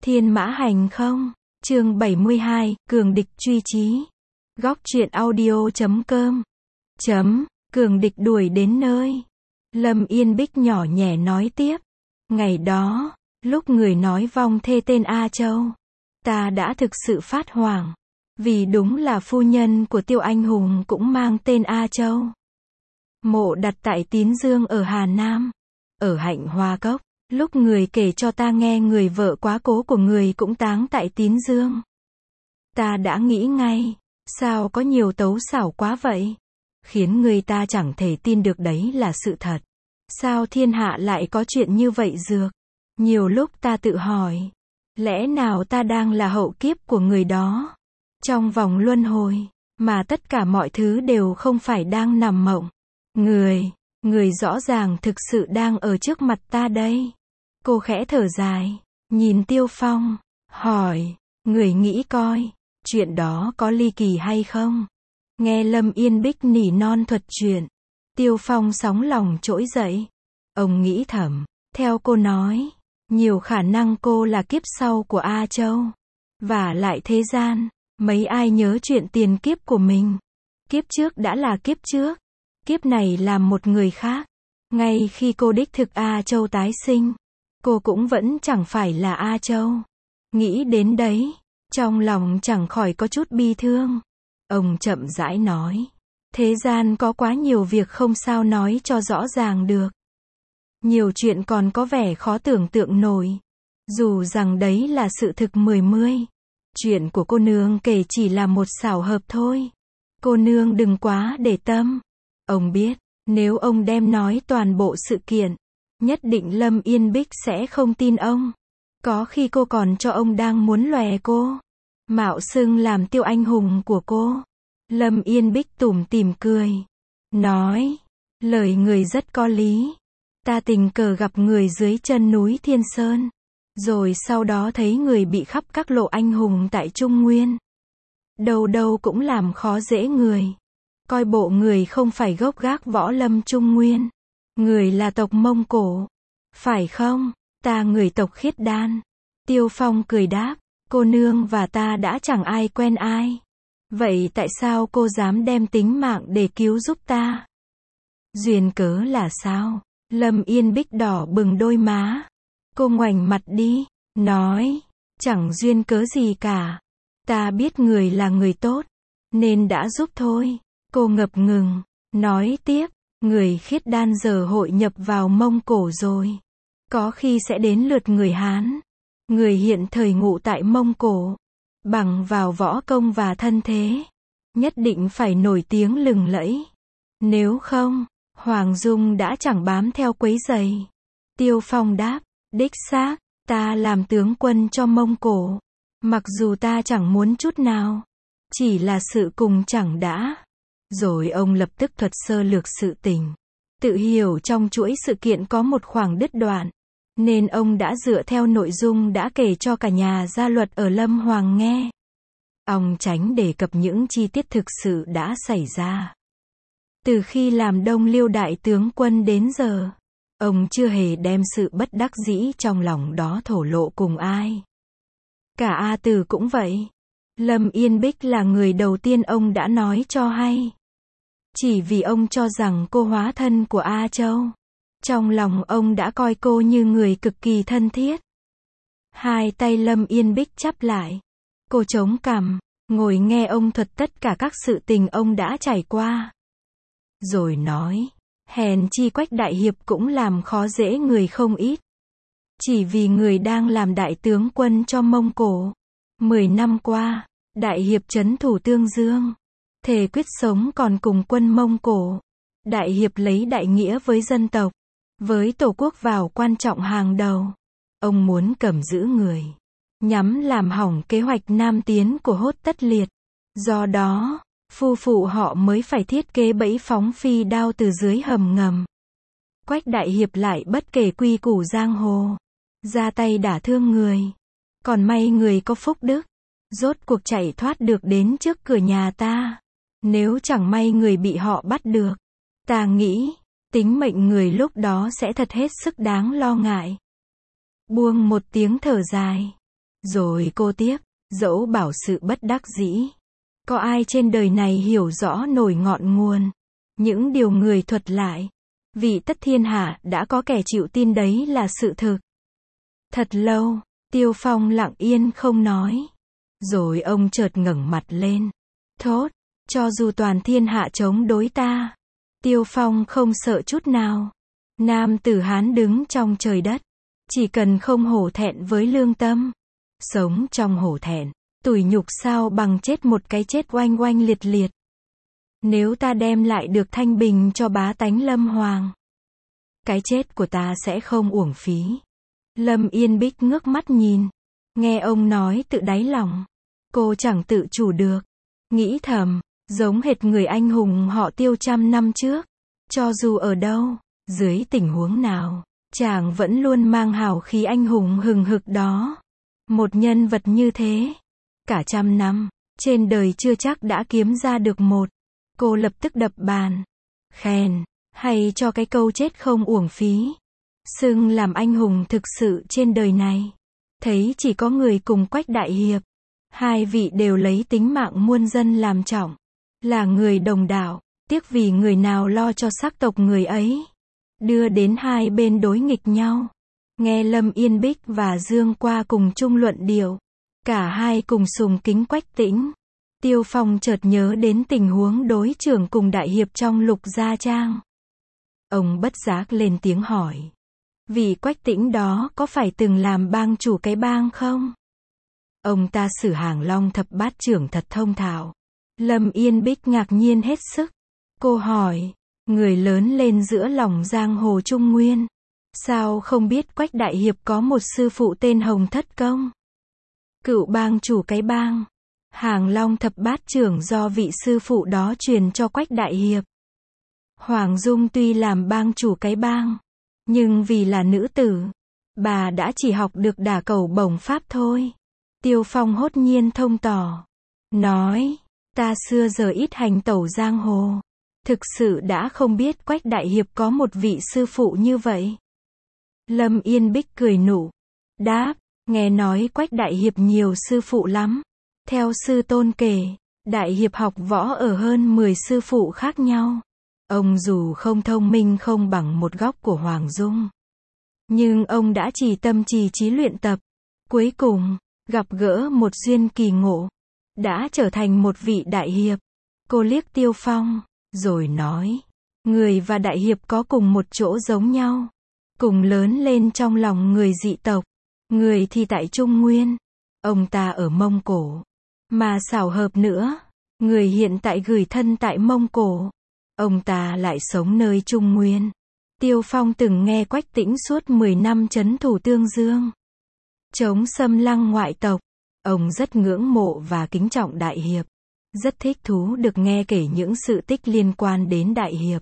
Thiên Mã Hành không? Chương 72, Cường địch truy chí. Góc truyện audio.com. Cường địch đuổi đến nơi. Lâm Yên Bích nhỏ nhẹ nói tiếp. Ngày đó, lúc người nói vong thê tên A Châu, ta đã thực sự phát hoảng. Vì đúng là phu nhân của Tiêu Anh Hùng cũng mang tên A Châu. Mộ đặt tại Tín Dương ở Hà Nam. Ở Hạnh Hoa Cốc, lúc người kể cho ta nghe người vợ quá cố của người cũng táng tại Tín Dương. Ta đã nghĩ ngay, sao có nhiều tấu xảo quá vậy? Khiến người ta chẳng thể tin được đấy là sự thật. Sao thiên hạ lại có chuyện như vậy dược? Nhiều lúc ta tự hỏi, lẽ nào ta đang là hậu kiếp của người đó? Trong vòng luân hồi, mà tất cả mọi thứ đều không phải đang nằm mộng. Người rõ ràng thực sự đang ở trước mặt ta đây. Cô khẽ thở dài, nhìn Tiêu Phong, hỏi, người nghĩ coi, chuyện đó có ly kỳ hay không? Nghe Lâm Yên Bích nỉ non thuật chuyện, Tiêu Phong sóng lòng trỗi dậy. Ông nghĩ thầm, theo cô nói, nhiều khả năng cô là kiếp sau của A Châu. Và lại thế gian, mấy ai nhớ chuyện tiền kiếp của mình. Kiếp trước đã là kiếp trước, kiếp này là một người khác. Ngay khi cô đích thực A Châu tái sinh, cô cũng vẫn chẳng phải là A Châu. Nghĩ đến đấy, trong lòng chẳng khỏi có chút bi thương. Ông chậm rãi nói, thế gian có quá nhiều việc không sao nói cho rõ ràng được. Nhiều chuyện còn có vẻ khó tưởng tượng nổi. Dù rằng đấy là sự thực mười mươi. Chuyện của cô nương kể chỉ là một xảo hợp thôi. Cô nương đừng quá để tâm. Ông biết, nếu ông đem nói toàn bộ sự kiện, nhất định Lâm Yên Bích sẽ không tin ông. Có khi cô còn cho ông đang muốn lòe cô. Mạo xưng làm Tiêu Anh Hùng của cô. Lâm Yên Bích tủm tỉm cười. Nói, lời người rất có lý. Ta tình cờ gặp người dưới chân núi Thiên Sơn. Rồi sau đó thấy người bị khắp các lộ anh hùng tại Trung Nguyên. Đâu đâu cũng làm khó dễ người. Coi bộ người không phải gốc gác võ lâm Trung Nguyên. Người là tộc Mông Cổ. Phải không? Ta người tộc Khiết Đan. Tiêu Phong cười đáp. Cô nương và ta đã chẳng ai quen ai. Vậy tại sao cô dám đem tính mạng để cứu giúp ta? Duyên cớ là sao? Lâm Yên Bích đỏ bừng đôi má. Cô ngoảnh mặt đi, nói, chẳng duyên cớ gì cả. Ta biết người là người tốt, nên đã giúp thôi. Cô ngập ngừng, nói tiếp, người Khiết Đan giờ hội nhập vào Mông Cổ rồi. Có khi sẽ đến lượt người Hán. Người hiện thời ngụ tại Mông Cổ. Bằng vào võ công và thân thế. Nhất định phải nổi tiếng lừng lẫy. Nếu không, Hoàng Dung đã chẳng bám theo quấy giày. Tiêu Phong đáp, đích xác, ta làm tướng quân cho Mông Cổ. Mặc dù ta chẳng muốn chút nào. Chỉ là sự cùng chẳng đã. Rồi ông lập tức thuật sơ lược sự tình. Tự hiểu trong chuỗi sự kiện có một khoảng đứt đoạn. Nên ông đã dựa theo nội dung đã kể cho cả nhà gia luật ở Lâm Hoàng nghe. Ông tránh đề cập những chi tiết thực sự đã xảy ra. Từ khi làm Đông Liêu đại tướng quân đến giờ, ông chưa hề đem sự bất đắc dĩ trong lòng đó thổ lộ cùng ai. Cả A Từ cũng vậy. Lâm Yên Bích là người đầu tiên ông đã nói cho hay. Chỉ vì ông cho rằng cô hóa thân của A Châu. Trong lòng ông đã coi cô như người cực kỳ thân thiết. Hai tay Lâm Yên Bích chắp lại. Cô chống cằm, ngồi nghe ông thuật tất cả các sự tình ông đã trải qua. Rồi nói, hèn chi Quách đại hiệp cũng làm khó dễ người không ít. Chỉ vì người đang làm đại tướng quân cho Mông Cổ. 10 năm qua, đại hiệp trấn thủ Tương Dương. Thề quyết sống còn cùng quân Mông Cổ. Đại hiệp lấy đại nghĩa với dân tộc, với tổ quốc vào quan trọng hàng đầu. Ông muốn cầm giữ người, nhắm làm hỏng kế hoạch nam tiến của Hốt Tất Liệt. Do đó, phu phụ họ mới phải thiết kế bẫy phóng phi đao từ dưới hầm ngầm. Quách đại hiệp lại bất kể quy củ giang hồ, ra tay đả thương người. Còn may người có phúc đức, rốt cuộc chạy thoát được đến trước cửa nhà ta. Nếu chẳng may người bị họ bắt được, ta nghĩ, tính mệnh người lúc đó sẽ thật hết sức đáng lo ngại. Buông một tiếng thở dài. Rồi cô tiếp, dẫu bảo sự bất đắc dĩ. Có ai trên đời này hiểu rõ nổi ngọn nguồn. Những điều người thuật lại. Vì tất thiên hạ đã có kẻ chịu tin đấy là sự thực. Thật lâu, Tiêu Phong lặng yên không nói. Rồi ông chợt ngẩng mặt lên. Thốt, cho dù toàn thiên hạ chống đối ta. Tiêu Phong không sợ chút nào. Nam tử Hán đứng trong trời đất. Chỉ cần không hổ thẹn với lương tâm. Sống trong hổ thẹn, tủi nhục sao bằng chết một cái chết oanh oanh liệt liệt. Nếu ta đem lại được thanh bình cho bá tánh Lâm Hoàng, cái chết của ta sẽ không uổng phí. Lâm Yên Bích ngước mắt nhìn. Nghe ông nói tự đáy lòng. Cô chẳng tự chủ được. Nghĩ thầm, giống hệt người anh hùng họ Tiêu trăm năm trước. Cho dù ở đâu, dưới tình huống nào, chàng vẫn luôn mang hào khí anh hùng hừng hực đó. Một nhân vật như thế, cả trăm năm, trên đời chưa chắc đã kiếm ra được một. Cô lập tức đập bàn. Khen, hay cho cái câu chết không uổng phí. Xưng làm anh hùng thực sự trên đời này. Thấy chỉ có người cùng Quách đại hiệp. Hai vị đều lấy tính mạng muôn dân làm trọng. Là người đồng đạo, tiếc vì người nào lo cho sắc tộc người ấy. Đưa đến hai bên đối nghịch nhau. Nghe Lâm Yên Bích và Dương Qua cùng chung luận điệu. Cả hai cùng sùng kính Quách Tĩnh. Tiêu Phong chợt nhớ đến tình huống đối trưởng cùng đại hiệp trong Lục Gia Trang. Ông bất giác lên tiếng hỏi. Vị Quách Tĩnh đó có phải từng làm bang chủ cái bang không? Ông ta xử Hàng Long thập bát trưởng thật thông thạo. Lâm Yên Bích ngạc nhiên hết sức. Cô hỏi, người lớn lên giữa lòng giang hồ Trung Nguyên. Sao không biết Quách đại hiệp có một sư phụ tên Hồng Thất Công? Cựu bang chủ cái bang Hàng Long thập bát trưởng do vị sư phụ đó truyền cho Quách đại hiệp. Hoàng Dung tuy làm bang chủ cái bang, nhưng vì là nữ tử, bà đã chỉ học được đả cầu bổng pháp thôi. Tiêu Phong hốt nhiên thông tỏ. Nói, ta xưa giờ ít hành tẩu giang hồ. Thực sự đã không biết Quách đại hiệp có một vị sư phụ như vậy. Lâm Yên Bích cười nụ. Đáp, nghe nói Quách đại hiệp nhiều sư phụ lắm. Theo sư tôn kể, đại hiệp học võ ở hơn 10 sư phụ khác nhau. Ông dù không thông minh không bằng một góc của Hoàng Dung, nhưng ông đã trì tâm trì trí luyện tập. Cuối cùng, gặp gỡ một duyên kỳ ngộ, đã trở thành một vị đại hiệp. Cô liếc Tiêu Phong, rồi nói, người và đại hiệp có cùng một chỗ giống nhau. Cùng lớn lên trong lòng người dị tộc. Người thì tại Trung Nguyên, ông ta ở Mông Cổ. Mà xảo hợp nữa, người hiện tại gửi thân tại Mông Cổ, ông ta lại sống nơi Trung Nguyên. Tiêu Phong từng nghe Quách Tĩnh suốt 10 năm trấn thủ Tương Dương, chống xâm lăng ngoại tộc. Ông rất ngưỡng mộ và kính trọng đại hiệp. Rất thích thú được nghe kể những sự tích liên quan đến đại hiệp.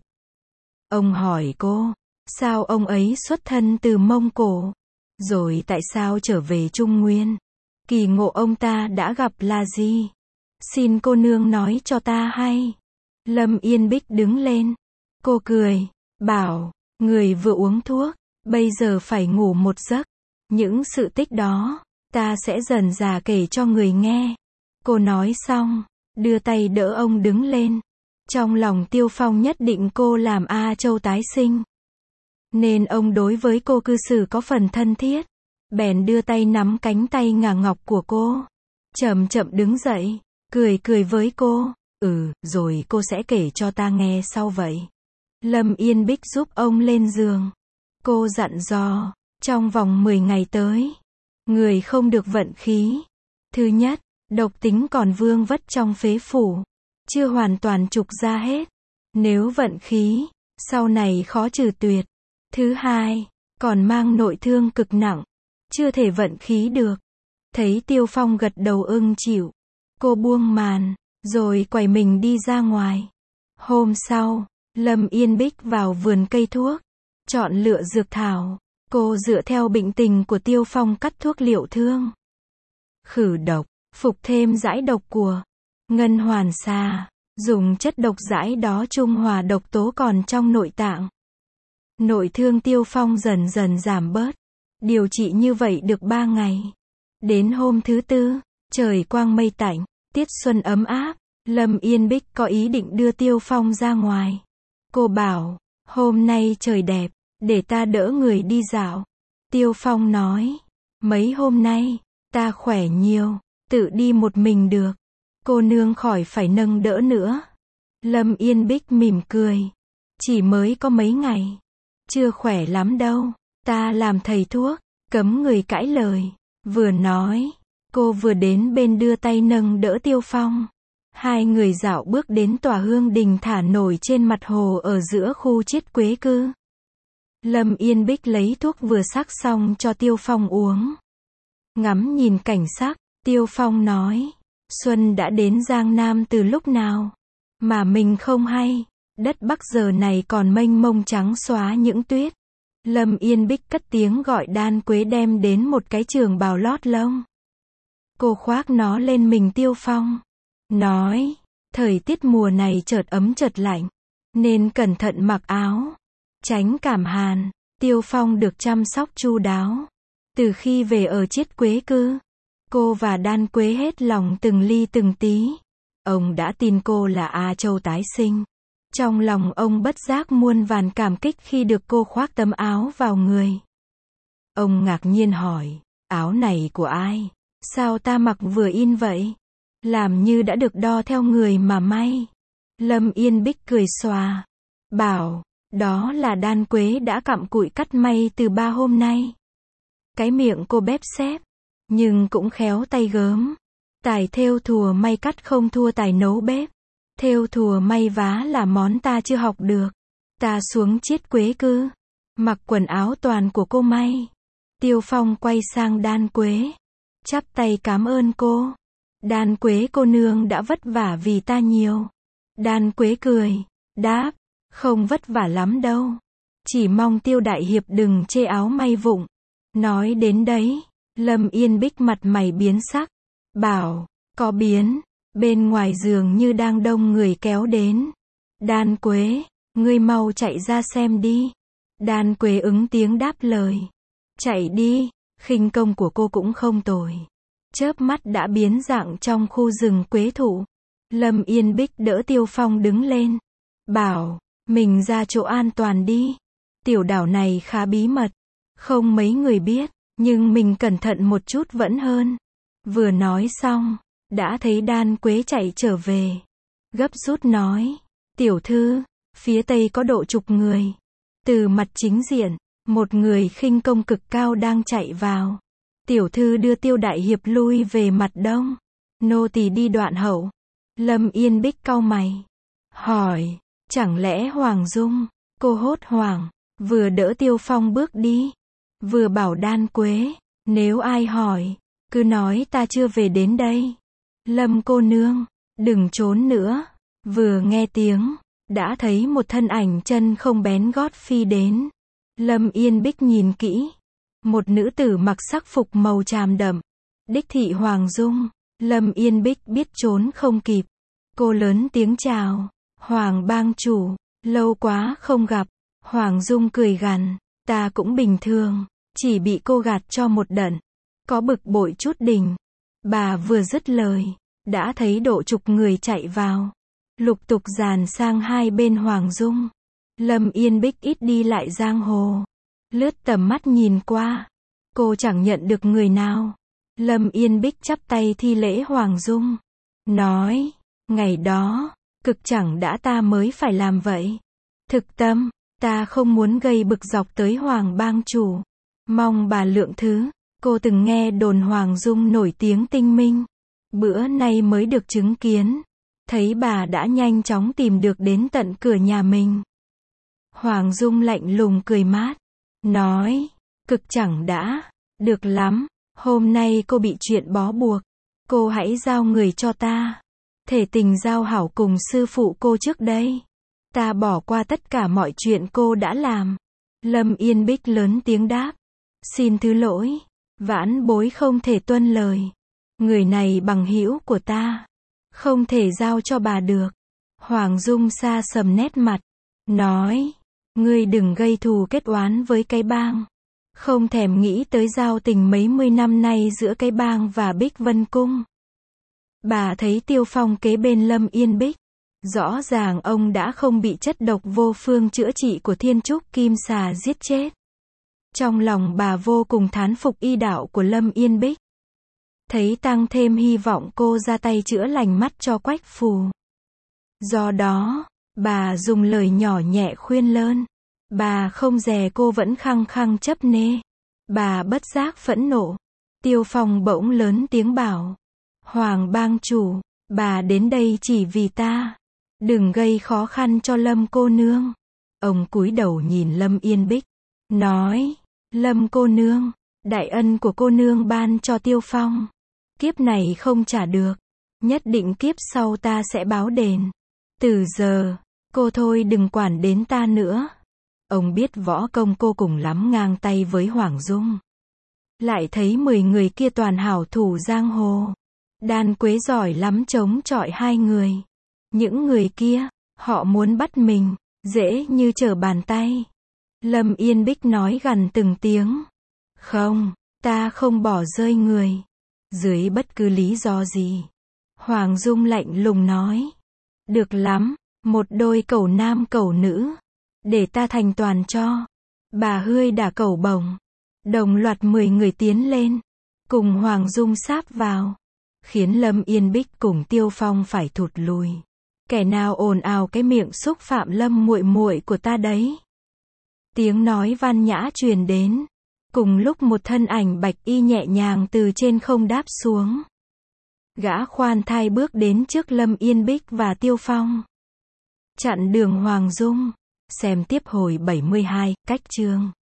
Ông hỏi cô, sao ông ấy xuất thân từ Mông Cổ? Rồi tại sao trở về Trung Nguyên? Kỳ ngộ ông ta đã gặp là gì? Xin cô nương nói cho ta hay. Lâm Yên Bích đứng lên. Cô cười, bảo, người vừa uống thuốc, bây giờ phải ngủ một giấc. Những sự tích đó, ta sẽ dần dà kể cho người nghe. Cô nói xong, đưa tay đỡ ông đứng lên. Trong lòng Tiêu Phong nhất định cô làm A Châu tái sinh, nên ông đối với cô cư xử có phần thân thiết. Bèn đưa tay nắm cánh tay ngà ngọc của cô. Chậm chậm đứng dậy, cười cười với cô. Rồi cô sẽ kể cho ta nghe sau vậy. Lâm Yên Bích giúp ông lên giường. Cô dặn dò, trong vòng 10 ngày tới, người không được vận khí. Thứ nhất, độc tính còn vương vất trong phế phủ, chưa hoàn toàn trục ra hết. Nếu vận khí, sau này khó trừ tuyệt. Thứ hai, còn mang nội thương cực nặng, chưa thể vận khí được. Thấy Tiêu Phong gật đầu ưng chịu, cô buông màn, rồi quay mình đi ra ngoài. Hôm sau, Lâm Yên Bích vào vườn cây thuốc, chọn lựa dược thảo. Cô dựa theo bệnh tình của Tiêu Phong cắt thuốc liệu thương, khử độc, phục thêm giải độc của Ngân Hoàn Xà. Dùng chất độc giải đó trung hòa độc tố còn trong nội tạng. Nội thương Tiêu Phong dần dần giảm bớt. Điều trị như vậy được 3 ngày. Đến hôm thứ tư, trời quang mây tạnh, tiết xuân ấm áp, Lâm Yên Bích có ý định đưa Tiêu Phong ra ngoài. Cô bảo, hôm nay trời đẹp, để ta đỡ người đi dạo. Tiêu Phong nói, mấy hôm nay, ta khỏe nhiều, tự đi một mình được. Cô nương khỏi phải nâng đỡ nữa. Lâm Yên Bích mỉm cười. Chỉ mới có mấy ngày. Chưa khỏe lắm đâu. Ta làm thầy thuốc, cấm người cãi lời. Vừa nói, cô vừa đến bên đưa tay nâng đỡ Tiêu Phong. Hai người dạo bước đến tòa hương đình thả nổi trên mặt hồ ở giữa khu chiết quế cư. Lâm Yên Bích lấy thuốc vừa sắc xong cho Tiêu Phong uống. Ngắm nhìn cảnh sắc, Tiêu Phong nói, Xuân đã đến Giang Nam từ lúc nào, mà mình không hay, đất Bắc giờ này còn mênh mông trắng xóa những tuyết. Lâm Yên Bích cất tiếng gọi Đan Quế đem đến một cái trường bào lót lông. Cô khoác nó lên mình Tiêu Phong, nói, thời tiết mùa này chợt ấm chợt lạnh, nên cẩn thận mặc áo, tránh cảm hàn. Tiêu Phong được chăm sóc chu đáo. Từ khi về ở chiết quế cư, cô và Đan Quế hết lòng từng ly từng tí. Ông đã tin cô là A Châu tái sinh. Trong lòng ông bất giác muôn vàn cảm kích khi được cô khoác tấm áo vào người. Ông ngạc nhiên hỏi, áo này của ai? Sao ta mặc vừa in vậy? Làm như đã được đo theo người mà may. Lâm Yên Bích cười xòa, bảo, đó là Đan Quế đã cặm cụi cắt may từ 3 hôm nay. Cái miệng cô bép xép, nhưng cũng khéo tay gớm. Tài thêu thùa may cắt không thua tài nấu bếp. Thêu thùa may vá là món ta chưa học được. Ta xuống chiết quế cư, mặc quần áo toàn của cô may. Tiêu Phong quay sang Đan Quế, chắp tay cảm ơn cô. Đan Quế cô nương đã vất vả vì ta nhiều. Đan Quế cười, đáp, không vất vả lắm đâu. Chỉ mong Tiêu đại hiệp đừng chê áo may vụng. Nói đến đấy, Lâm Yên Bích mặt mày biến sắc, bảo, có biến, bên ngoài giường như đang đông người kéo đến. Đan Quế, ngươi mau chạy ra xem đi. Đan Quế ứng tiếng đáp lời. Chạy đi, khinh công của cô cũng không tồi. Chớp mắt đã biến dạng trong khu rừng quế thụ. Lâm Yên Bích đỡ Tiêu Phong đứng lên, bảo, mình ra chỗ an toàn đi. Tiểu đảo này khá bí mật, không mấy người biết, nhưng mình cẩn thận một chút vẫn hơn. Vừa nói xong, đã thấy Đan Quế chạy trở về. Gấp rút nói, tiểu thư, phía tây có độ chục người. Từ mặt chính diện, một người khinh công cực cao đang chạy vào. Tiểu thư đưa Tiêu đại hiệp lui về mặt đông. Nô tỳ đi đoạn hậu. Lâm Yên Bích cau mày, hỏi, chẳng lẽ Hoàng Dung? Cô hốt hoảng, vừa đỡ Tiêu Phong bước đi, vừa bảo Đan Quế, nếu ai hỏi, cứ nói ta chưa về đến đây. Lâm cô nương, đừng trốn nữa. Vừa nghe tiếng, đã thấy một thân ảnh chân không bén gót phi đến. Lâm Yên Bích nhìn kỹ, một nữ tử mặc sắc phục màu tràm đậm, đích thị Hoàng Dung. Lâm Yên Bích biết trốn không kịp, cô lớn tiếng chào, Hoàng bang chủ, lâu quá không gặp. Hoàng Dung cười gằn, ta cũng bình thường, chỉ bị cô gạt cho một đận, có bực bội chút đỉnh. Bà vừa dứt lời, đã thấy độ chục người chạy vào, lục tục dàn sang hai bên Hoàng Dung. Lâm Yên Bích ít đi lại giang hồ, lướt tầm mắt nhìn qua, cô chẳng nhận được người nào. Lâm Yên Bích chắp tay thi lễ Hoàng Dung, nói, ngày đó, cực chẳng đã ta mới phải làm vậy. Thực tâm, ta không muốn gây bực dọc tới Hoàng bang chủ. Mong bà lượng thứ, cô từng nghe đồn Hoàng Dung nổi tiếng tinh minh. Bữa nay mới được chứng kiến, thấy bà đã nhanh chóng tìm được đến tận cửa nhà mình. Hoàng Dung lạnh lùng cười mát, nói, cực chẳng đã, được lắm, hôm nay cô bị chuyện bó buộc, cô hãy giao người cho ta. Thể tình giao hảo cùng sư phụ cô trước đây. Ta bỏ qua tất cả mọi chuyện cô đã làm. Lâm Yên Bích lớn tiếng đáp, xin thứ lỗi, vãn bối không thể tuân lời. Người này bằng hữu của ta, không thể giao cho bà được. Hoàng Dung sa sầm nét mặt, nói, ngươi đừng gây thù kết oán với cái bang. Không thèm nghĩ tới giao tình mấy mươi năm nay giữa cái bang và Bích Vân Cung. Bà thấy Tiêu Phong kế bên Lâm Yên Bích. Rõ ràng ông đã không bị chất độc vô phương chữa trị của Thiên Trúc Kim Xà giết chết. Trong lòng bà vô cùng thán phục y đạo của Lâm Yên Bích. Thấy tăng thêm hy vọng cô ra tay chữa lành mắt cho Quách Phù. Do đó, bà dùng lời nhỏ nhẹ khuyên lơn. Bà không dè cô vẫn khăng khăng chấp nê. Bà bất giác phẫn nộ. Tiêu Phong bỗng lớn tiếng bảo. Hoàng bang chủ, bà đến đây chỉ vì ta. Đừng gây khó khăn cho Lâm cô nương. Ông cúi đầu nhìn Lâm Yên Bích. Nói, Lâm cô nương, đại ân của cô nương ban cho Tiêu Phong. Kiếp này không trả được. Nhất định kiếp sau ta sẽ báo đền. Từ giờ, cô thôi đừng quản đến ta nữa. Ông biết võ công cô cùng lắm ngang tay với Hoàng Dung. Lại thấy 10 người kia toàn hảo thủ giang hồ. Đan Quế giỏi lắm chống chọi hai người. Những người kia, họ muốn bắt mình, dễ như trở bàn tay. Lâm Yên Bích nói gần từng tiếng. Không, ta không bỏ rơi người. Dưới bất cứ lý do gì. Hoàng Dung lạnh lùng nói. Được lắm, một đôi cẩu nam cẩu nữ. Để ta thành toàn cho. Bà Hươi đả cẩu bổng. Đồng loạt 10 người tiến lên. Cùng Hoàng Dung sáp vào. Khiến Lâm Yên Bích cùng Tiêu Phong phải thụt lùi. Kẻ nào ồn ào cái miệng xúc phạm Lâm muội muội của ta đấy. Tiếng nói văn nhã truyền đến. Cùng lúc một thân ảnh bạch y nhẹ nhàng từ trên không đáp xuống. Gã khoan thai bước đến trước Lâm Yên Bích và Tiêu Phong. Chặn đường Hoàng Dung. Xem tiếp hồi 72, cách chương.